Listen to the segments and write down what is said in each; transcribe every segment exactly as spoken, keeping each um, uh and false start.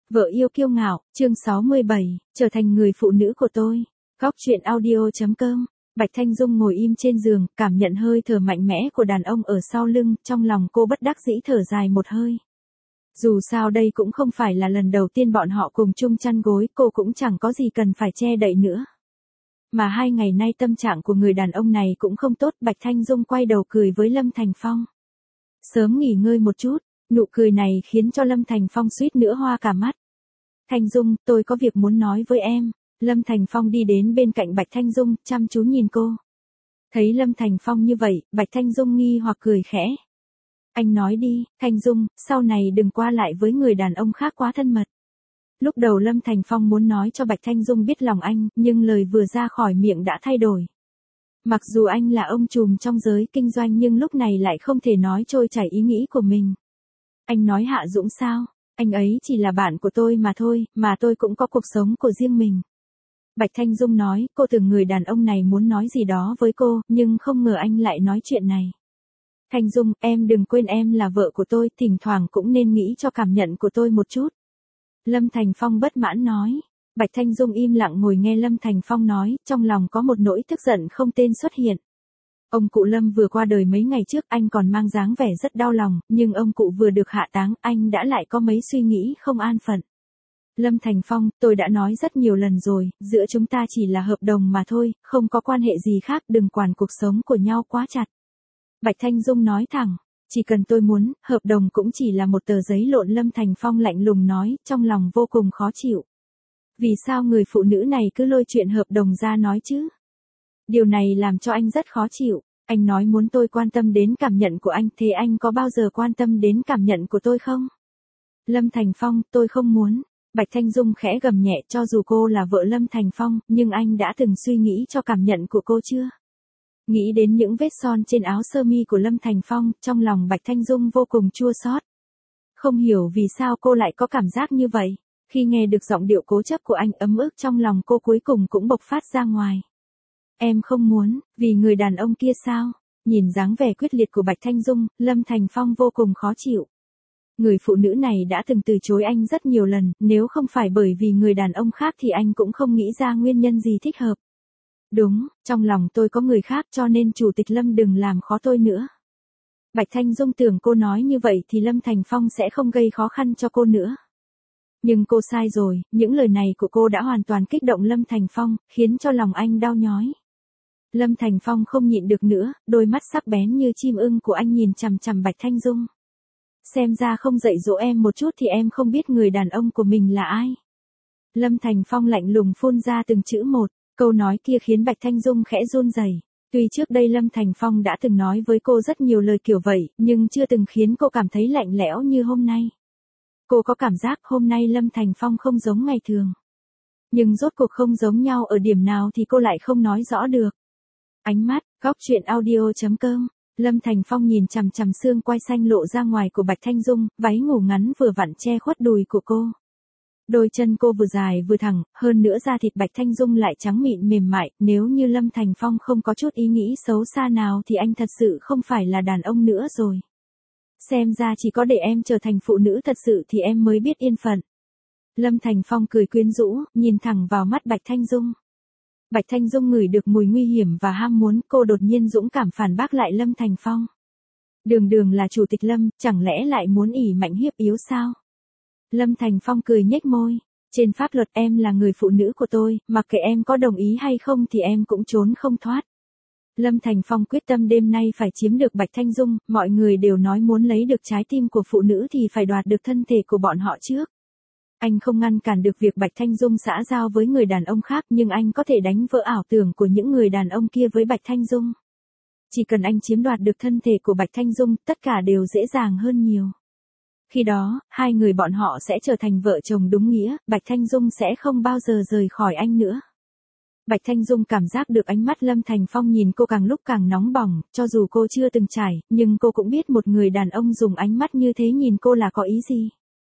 Vợ yêu kiêu ngạo, chương sáu mươi bảy, trở thành người phụ nữ của tôi. Góc truyện audio chấm com. Bạch Thanh Dung ngồi im trên giường, cảm nhận hơi thở mạnh mẽ của đàn ông ở sau lưng, trong lòng cô bất đắc dĩ thở dài một hơi. Dù sao đây cũng không phải là lần đầu tiên bọn họ cùng chung chăn gối, cô cũng chẳng có gì cần phải che đậy nữa. Mà hai ngày nay tâm trạng của người đàn ông này cũng không tốt, Bạch Thanh Dung quay đầu cười với Lâm Thành Phong. Sớm nghỉ ngơi một chút. Nụ cười này khiến cho Lâm Thành Phong suýt nữa hoa cả mắt. Thanh Dung, tôi có việc muốn nói với em. Lâm Thành Phong đi đến bên cạnh Bạch Thanh Dung, chăm chú nhìn cô. Thấy Lâm Thành Phong như vậy, Bạch Thanh Dung nghi hoặc cười khẽ. Anh nói đi, Thanh Dung, sau này đừng qua lại với người đàn ông khác quá thân mật. Lúc đầu Lâm Thành Phong muốn nói cho Bạch Thanh Dung biết lòng anh, nhưng lời vừa ra khỏi miệng đã thay đổi. Mặc dù anh là ông trùm trong giới kinh doanh nhưng lúc này lại không thể nói trôi chảy ý nghĩ của mình. Anh nói Hạ Dũng sao? Anh ấy chỉ là bạn của tôi mà thôi, mà tôi cũng có cuộc sống của riêng mình. Bạch Thanh Dung nói, cô tưởng người đàn ông này muốn nói gì đó với cô, nhưng không ngờ anh lại nói chuyện này. Thanh Dung, em đừng quên em là vợ của tôi, thỉnh thoảng cũng nên nghĩ cho cảm nhận của tôi một chút. Lâm Thành Phong bất mãn nói. Bạch Thanh Dung im lặng ngồi nghe Lâm Thành Phong nói, trong lòng có một nỗi tức giận không tên xuất hiện. Ông cụ Lâm vừa qua đời mấy ngày trước, anh còn mang dáng vẻ rất đau lòng, nhưng ông cụ vừa được hạ táng, anh đã lại có mấy suy nghĩ không an phận. Lâm Thành Phong, tôi đã nói rất nhiều lần rồi, giữa chúng ta chỉ là hợp đồng mà thôi, không có quan hệ gì khác, đừng quản cuộc sống của nhau quá chặt. Bạch Thanh Dung nói thẳng, chỉ cần tôi muốn, hợp đồng cũng chỉ là một tờ giấy lộn. Lâm Thành Phong lạnh lùng nói, trong lòng vô cùng khó chịu. Vì sao người phụ nữ này cứ lôi chuyện hợp đồng ra nói chứ? Điều này làm cho anh rất khó chịu. Anh nói muốn tôi quan tâm đến cảm nhận của anh, thế anh có bao giờ quan tâm đến cảm nhận của tôi không? Lâm Thành Phong, tôi không muốn. Bạch Thanh Dung khẽ gầm nhẹ, cho dù cô là vợ Lâm Thành Phong, nhưng anh đã từng suy nghĩ cho cảm nhận của cô chưa? Nghĩ đến những vết son trên áo sơ mi của Lâm Thành Phong, trong lòng Bạch Thanh Dung vô cùng chua xót. Không hiểu vì sao cô lại có cảm giác như vậy. Khi nghe được giọng điệu cố chấp của anh, ấm ức trong lòng cô cuối cùng cũng bộc phát ra ngoài. Em không muốn, vì người đàn ông kia sao? Nhìn dáng vẻ quyết liệt của Bạch Thanh Dung, Lâm Thành Phong vô cùng khó chịu. Người phụ nữ này đã từng từ chối anh rất nhiều lần, nếu không phải bởi vì người đàn ông khác thì anh cũng không nghĩ ra nguyên nhân gì thích hợp. Đúng, trong lòng tôi có người khác cho nên Chủ tịch Lâm đừng làm khó tôi nữa. Bạch Thanh Dung tưởng cô nói như vậy thì Lâm Thành Phong sẽ không gây khó khăn cho cô nữa. Nhưng cô sai rồi, những lời này của cô đã hoàn toàn kích động Lâm Thành Phong, khiến cho lòng anh đau nhói. Lâm Thành Phong không nhịn được nữa, đôi mắt sắc bén như chim ưng của anh nhìn chằm chằm Bạch Thanh Dung. Xem ra không dạy dỗ em một chút thì em không biết người đàn ông của mình là ai. Lâm Thành Phong lạnh lùng phun ra từng chữ một, câu nói kia khiến Bạch Thanh Dung khẽ run rẩy. Tuy trước đây Lâm Thành Phong đã từng nói với cô rất nhiều lời kiểu vậy, nhưng chưa từng khiến cô cảm thấy lạnh lẽo như hôm nay. Cô có cảm giác hôm nay Lâm Thành Phong không giống ngày thường. Nhưng rốt cuộc không giống nhau ở điểm nào thì cô lại không nói rõ được. Ánh mắt, góc truyện audio chấm com. Lâm Thành Phong nhìn chằm chằm xương quai xanh lộ ra ngoài của Bạch Thanh Dung, váy ngủ ngắn vừa vặn che khuất đùi của cô. Đôi chân cô vừa dài vừa thẳng, hơn nữa da thịt Bạch Thanh Dung lại trắng mịn mềm mại, nếu như Lâm Thành Phong không có chút ý nghĩ xấu xa nào thì anh thật sự không phải là đàn ông nữa rồi. Xem ra chỉ có để em trở thành phụ nữ thật sự thì em mới biết yên phận. Lâm Thành Phong cười quyến rũ, nhìn thẳng vào mắt Bạch Thanh Dung. Bạch Thanh Dung ngửi được mùi nguy hiểm và ham muốn, cô đột nhiên dũng cảm phản bác lại Lâm Thành Phong. Đường đường là Chủ tịch Lâm, chẳng lẽ lại muốn ỷ mạnh hiếp yếu sao? Lâm Thành Phong cười nhếch môi. Trên pháp luật em là người phụ nữ của tôi, mặc kệ em có đồng ý hay không thì em cũng trốn không thoát. Lâm Thành Phong quyết tâm đêm nay phải chiếm được Bạch Thanh Dung, mọi người đều nói muốn lấy được trái tim của phụ nữ thì phải đoạt được thân thể của bọn họ trước. Anh không ngăn cản được việc Bạch Thanh Dung xã giao với người đàn ông khác nhưng anh có thể đánh vỡ ảo tưởng của những người đàn ông kia với Bạch Thanh Dung. Chỉ cần anh chiếm đoạt được thân thể của Bạch Thanh Dung, tất cả đều dễ dàng hơn nhiều. Khi đó, hai người bọn họ sẽ trở thành vợ chồng đúng nghĩa, Bạch Thanh Dung sẽ không bao giờ rời khỏi anh nữa. Bạch Thanh Dung cảm giác được ánh mắt Lâm Thành Phong nhìn cô càng lúc càng nóng bỏng, cho dù cô chưa từng trải, nhưng cô cũng biết một người đàn ông dùng ánh mắt như thế nhìn cô là có ý gì.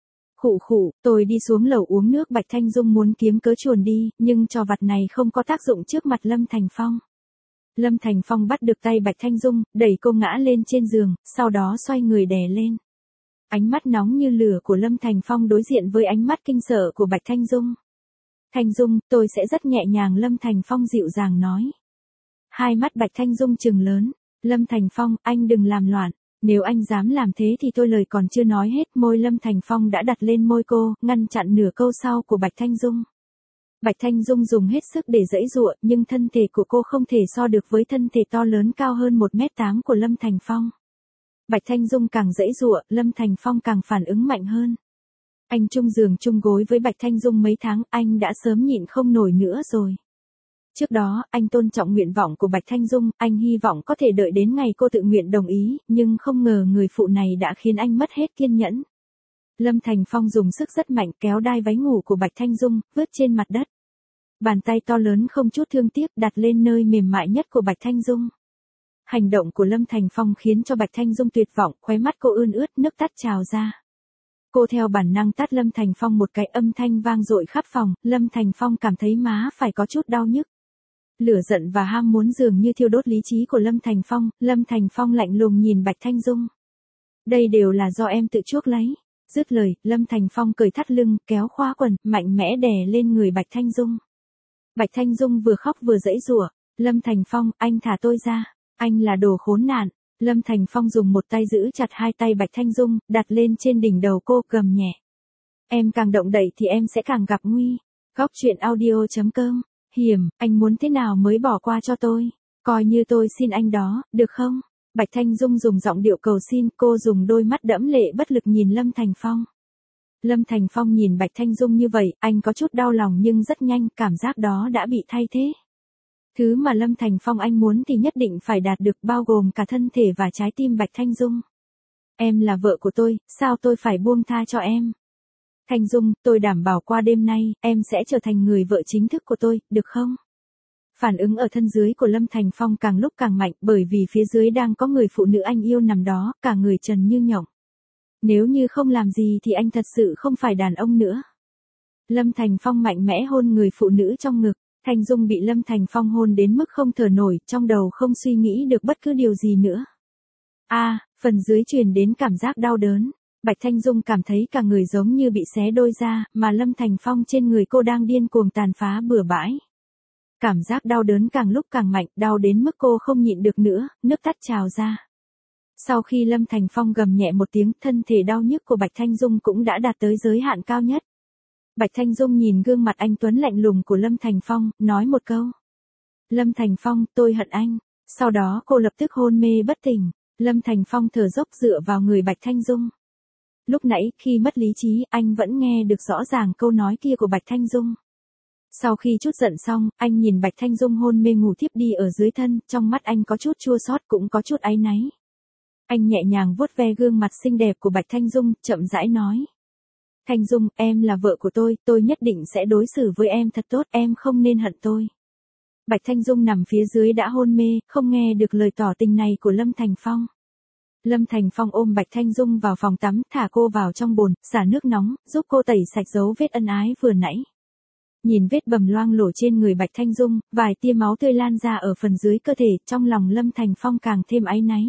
Khụ khụ, tôi đi xuống lầu uống nước. Bạch Thanh Dung muốn kiếm cớ chuồn đi, nhưng trò vặt này không có tác dụng trước mặt Lâm Thành Phong. Lâm Thành Phong bắt được tay Bạch Thanh Dung, đẩy cô ngã lên trên giường, sau đó xoay người đè lên. Ánh mắt nóng như lửa của Lâm Thành Phong đối diện với ánh mắt kinh sợ của Bạch Thanh Dung. Thanh Dung, tôi sẽ rất nhẹ nhàng, Lâm Thành Phong dịu dàng nói. Hai mắt Bạch Thanh Dung trừng lớn. Lâm Thành Phong, anh đừng làm loạn. Nếu anh dám làm thế thì tôi lời còn chưa nói hết. Môi Lâm Thành Phong đã đặt lên môi cô, ngăn chặn nửa câu sau của Bạch Thanh Dung. Bạch Thanh Dung dùng hết sức để giãy giụa, nhưng thân thể của cô không thể so được với thân thể to lớn cao hơn một mét tám của Lâm Thành Phong. Bạch Thanh Dung càng giãy giụa, Lâm Thành Phong càng phản ứng mạnh hơn. Anh chung giường chung gối với Bạch Thanh Dung mấy tháng, anh đã sớm nhịn không nổi nữa rồi. Trước đó, anh tôn trọng nguyện vọng của Bạch Thanh Dung, anh hy vọng có thể đợi đến ngày cô tự nguyện đồng ý, nhưng không ngờ người phụ này đã khiến anh mất hết kiên nhẫn. Lâm Thành Phong dùng sức rất mạnh kéo đai váy ngủ của Bạch Thanh Dung, vứt trên mặt đất. Bàn tay to lớn không chút thương tiếc đặt lên nơi mềm mại nhất của Bạch Thanh Dung. Hành động của Lâm Thành Phong khiến cho Bạch Thanh Dung tuyệt vọng, khóe mắt cô ươn ướt, nước tắt trào ra. Cô theo bản năng tát Lâm Thành Phong một cái, âm thanh vang dội khắp phòng, Lâm Thành Phong cảm thấy má phải có chút đau nhức. Lửa giận và ham muốn dường như thiêu đốt lý trí của Lâm Thành Phong, Lâm Thành Phong lạnh lùng nhìn Bạch Thanh Dung. Đây đều là do em tự chuốc lấy. Dứt lời, Lâm Thành Phong cởi thắt lưng, kéo khóa quần, mạnh mẽ đè lên người Bạch Thanh Dung. Bạch Thanh Dung vừa khóc vừa giãy giụa. Lâm Thành Phong, anh thả tôi ra. Anh là đồ khốn nạn. Lâm Thành Phong dùng một tay giữ chặt hai tay Bạch Thanh Dung, đặt lên trên đỉnh đầu cô, gầm nhẹ. Em càng động đậy thì em sẽ càng gặp nguy. Góc truyện audio chấm com. Hiểm, anh muốn thế nào mới bỏ qua cho tôi? Coi như tôi xin anh đó, được không? Bạch Thanh Dung dùng giọng điệu cầu xin, cô dùng đôi mắt đẫm lệ bất lực nhìn Lâm Thành Phong. Lâm Thành Phong nhìn Bạch Thanh Dung như vậy, anh có chút đau lòng nhưng rất nhanh, cảm giác đó đã bị thay thế. Thứ mà Lâm Thành Phong anh muốn thì nhất định phải đạt được, bao gồm cả thân thể và trái tim Bạch Thanh Dung. Em là vợ của tôi, sao tôi phải buông tha cho em? Thanh Dung, tôi đảm bảo qua đêm nay, em sẽ trở thành người vợ chính thức của tôi, được không? Phản ứng ở thân dưới của Lâm Thành Phong càng lúc càng mạnh, bởi vì phía dưới đang có người phụ nữ anh yêu nằm đó, cả người trần như nhộng. Nếu như không làm gì thì anh thật sự không phải đàn ông nữa. Lâm Thành Phong mạnh mẽ hôn người phụ nữ trong ngực. Thanh Dung bị Lâm Thành Phong hôn đến mức không thở nổi, trong đầu không suy nghĩ được bất cứ điều gì nữa. A, à, phần dưới truyền đến cảm giác đau đớn. Bạch Thanh Dung cảm thấy cả người giống như bị xé đôi ra, mà Lâm Thành Phong trên người cô đang điên cuồng tàn phá bừa bãi. Cảm giác đau đớn càng lúc càng mạnh, đau đến mức cô không nhịn được nữa, nước tắt trào ra. Sau khi Lâm Thành Phong gầm nhẹ một tiếng, thân thể đau nhức của Bạch Thanh Dung cũng đã đạt tới giới hạn cao nhất. Bạch Thanh Dung nhìn gương mặt anh tuấn lạnh lùng của Lâm Thành Phong, nói một câu. Lâm Thành Phong, tôi hận anh. Sau đó cô lập tức hôn mê bất tỉnh. Lâm Thành Phong thở dốc dựa vào người Bạch Thanh Dung. Lúc nãy, khi mất lý trí, anh vẫn nghe được rõ ràng câu nói kia của Bạch Thanh Dung. Sau khi chút giận xong, anh nhìn Bạch Thanh Dung hôn mê ngủ thiếp đi ở dưới thân, trong mắt anh có chút chua xót cũng có chút áy náy. Anh nhẹ nhàng vuốt ve gương mặt xinh đẹp của Bạch Thanh Dung, chậm rãi nói. Thanh Dung, em là vợ của tôi, tôi nhất định sẽ đối xử với em thật tốt, em không nên hận tôi. Bạch Thanh Dung nằm phía dưới đã hôn mê, không nghe được lời tỏ tình này của Lâm Thành Phong. Lâm Thành Phong ôm Bạch Thanh Dung vào phòng tắm, thả cô vào trong bồn, xả nước nóng, giúp cô tẩy sạch dấu vết ân ái vừa nãy. Nhìn vết bầm loang lổ trên người Bạch Thanh Dung, vài tia máu tươi lan ra ở phần dưới cơ thể, trong lòng Lâm Thành Phong càng thêm áy náy.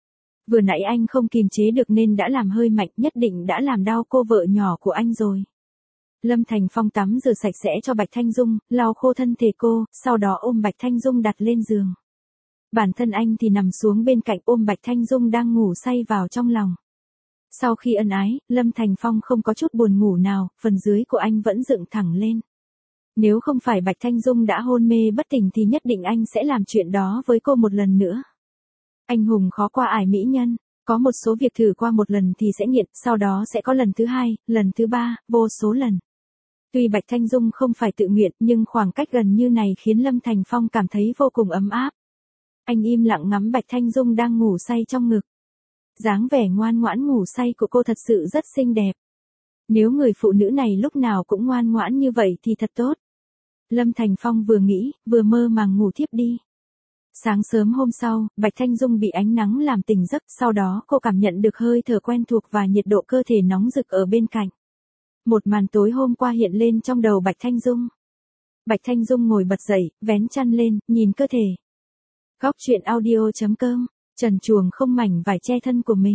Vừa nãy anh không kìm chế được nên đã làm hơi mạnh, nhất định đã làm đau cô vợ nhỏ của anh rồi. Lâm Thành Phong tắm rửa sạch sẽ cho Bạch Thanh Dung, lau khô thân thể cô, sau đó ôm Bạch Thanh Dung đặt lên giường. Bản thân anh thì nằm xuống bên cạnh ôm Bạch Thanh Dung đang ngủ say vào trong lòng. Sau khi ân ái, Lâm Thành Phong không có chút buồn ngủ nào, phần dưới của anh vẫn dựng thẳng lên. Nếu không phải Bạch Thanh Dung đã hôn mê bất tỉnh thì nhất định anh sẽ làm chuyện đó với cô một lần nữa. Anh hùng khó qua ải mỹ nhân, có một số việc thử qua một lần thì sẽ nghiện, sau đó sẽ có lần thứ hai, lần thứ ba, vô số lần. Tuy Bạch Thanh Dung không phải tự nguyện nhưng khoảng cách gần như này khiến Lâm Thành Phong cảm thấy vô cùng ấm áp. Anh im lặng ngắm Bạch Thanh Dung đang ngủ say trong ngực. Dáng vẻ ngoan ngoãn ngủ say của cô thật sự rất xinh đẹp. Nếu người phụ nữ này lúc nào cũng ngoan ngoãn như vậy thì thật tốt. Lâm Thành Phong vừa nghĩ, vừa mơ màng ngủ thiếp đi. Sáng sớm hôm sau, Bạch Thanh Dung bị ánh nắng làm tỉnh giấc, sau đó cô cảm nhận được hơi thở quen thuộc và nhiệt độ cơ thể nóng rực ở bên cạnh. Một màn tối hôm qua hiện lên trong đầu Bạch Thanh Dung. Bạch Thanh Dung ngồi bật dậy, vén chăn lên, nhìn cơ thể. Góc truyện audio chấm com, trần truồng không mảnh vải che thân của mình.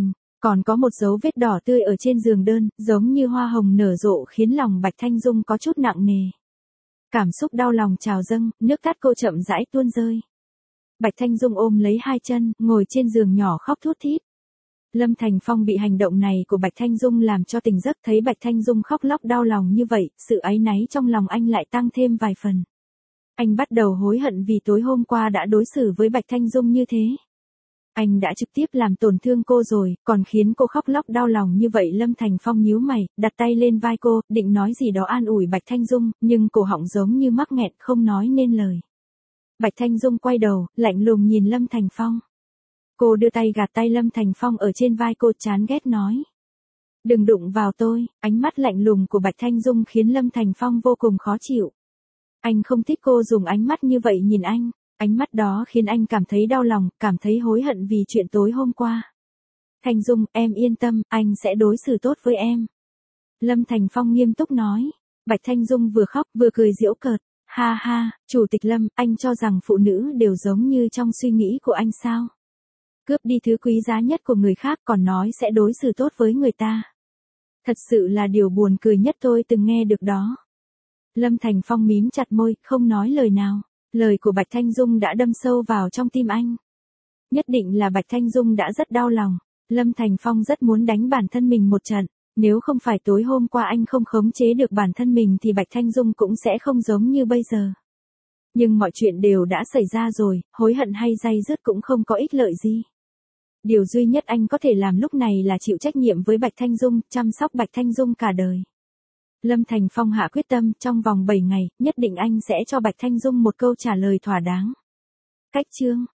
Còn có một dấu vết đỏ tươi ở trên giường đơn, giống như hoa hồng nở rộ khiến lòng Bạch Thanh Dung có chút nặng nề. Cảm xúc đau lòng trào dâng, nước mắt cô chậm rãi tuôn rơi. Bạch Thanh Dung ôm lấy hai chân, ngồi trên giường nhỏ khóc thút thít. Lâm Thành Phong bị hành động này của Bạch Thanh Dung làm cho tỉnh giấc, thấy Bạch Thanh Dung khóc lóc đau lòng như vậy, sự áy náy trong lòng anh lại tăng thêm vài phần. Anh bắt đầu hối hận vì tối hôm qua đã đối xử với Bạch Thanh Dung như thế. Anh đã trực tiếp làm tổn thương cô rồi, còn khiến cô khóc lóc đau lòng như vậy. Lâm Thành Phong nhíu mày, đặt tay lên vai cô, định nói gì đó an ủi Bạch Thanh Dung, nhưng cổ họng giống như mắc nghẹn không nói nên lời. Bạch Thanh Dung quay đầu, lạnh lùng nhìn Lâm Thành Phong. Cô đưa tay gạt tay Lâm Thành Phong ở trên vai cô, chán ghét nói. Đừng đụng vào tôi. Ánh mắt lạnh lùng của Bạch Thanh Dung khiến Lâm Thành Phong vô cùng khó chịu. Anh không thích cô dùng ánh mắt như vậy nhìn anh. Ánh mắt đó khiến anh cảm thấy đau lòng, cảm thấy hối hận vì chuyện tối hôm qua. Thanh Dung, em yên tâm, anh sẽ đối xử tốt với em. Lâm Thành Phong nghiêm túc nói. Bạch Thanh Dung vừa khóc vừa cười giễu cợt. Ha ha, Chủ tịch Lâm, anh cho rằng phụ nữ đều giống như trong suy nghĩ của anh sao? Cướp đi thứ quý giá nhất của người khác còn nói sẽ đối xử tốt với người ta. Thật sự là điều buồn cười nhất tôi từng nghe được đó. Lâm Thành Phong mím chặt môi, không nói lời nào. Lời của Bạch Thanh Dung đã đâm sâu vào trong tim anh. Nhất định là Bạch Thanh Dung đã rất đau lòng. Lâm Thành Phong rất muốn đánh bản thân mình một trận. Nếu không phải tối hôm qua anh không khống chế được bản thân mình thì Bạch Thanh Dung cũng sẽ không giống như bây giờ. Nhưng mọi chuyện đều đã xảy ra rồi, hối hận hay day dứt cũng không có ích lợi gì. Điều duy nhất anh có thể làm lúc này là chịu trách nhiệm với Bạch Thanh Dung, chăm sóc Bạch Thanh Dung cả đời. Lâm Thành Phong hạ quyết tâm, trong vòng bảy ngày, nhất định anh sẽ cho Bạch Thanh Dung một câu trả lời thỏa đáng. Cách chương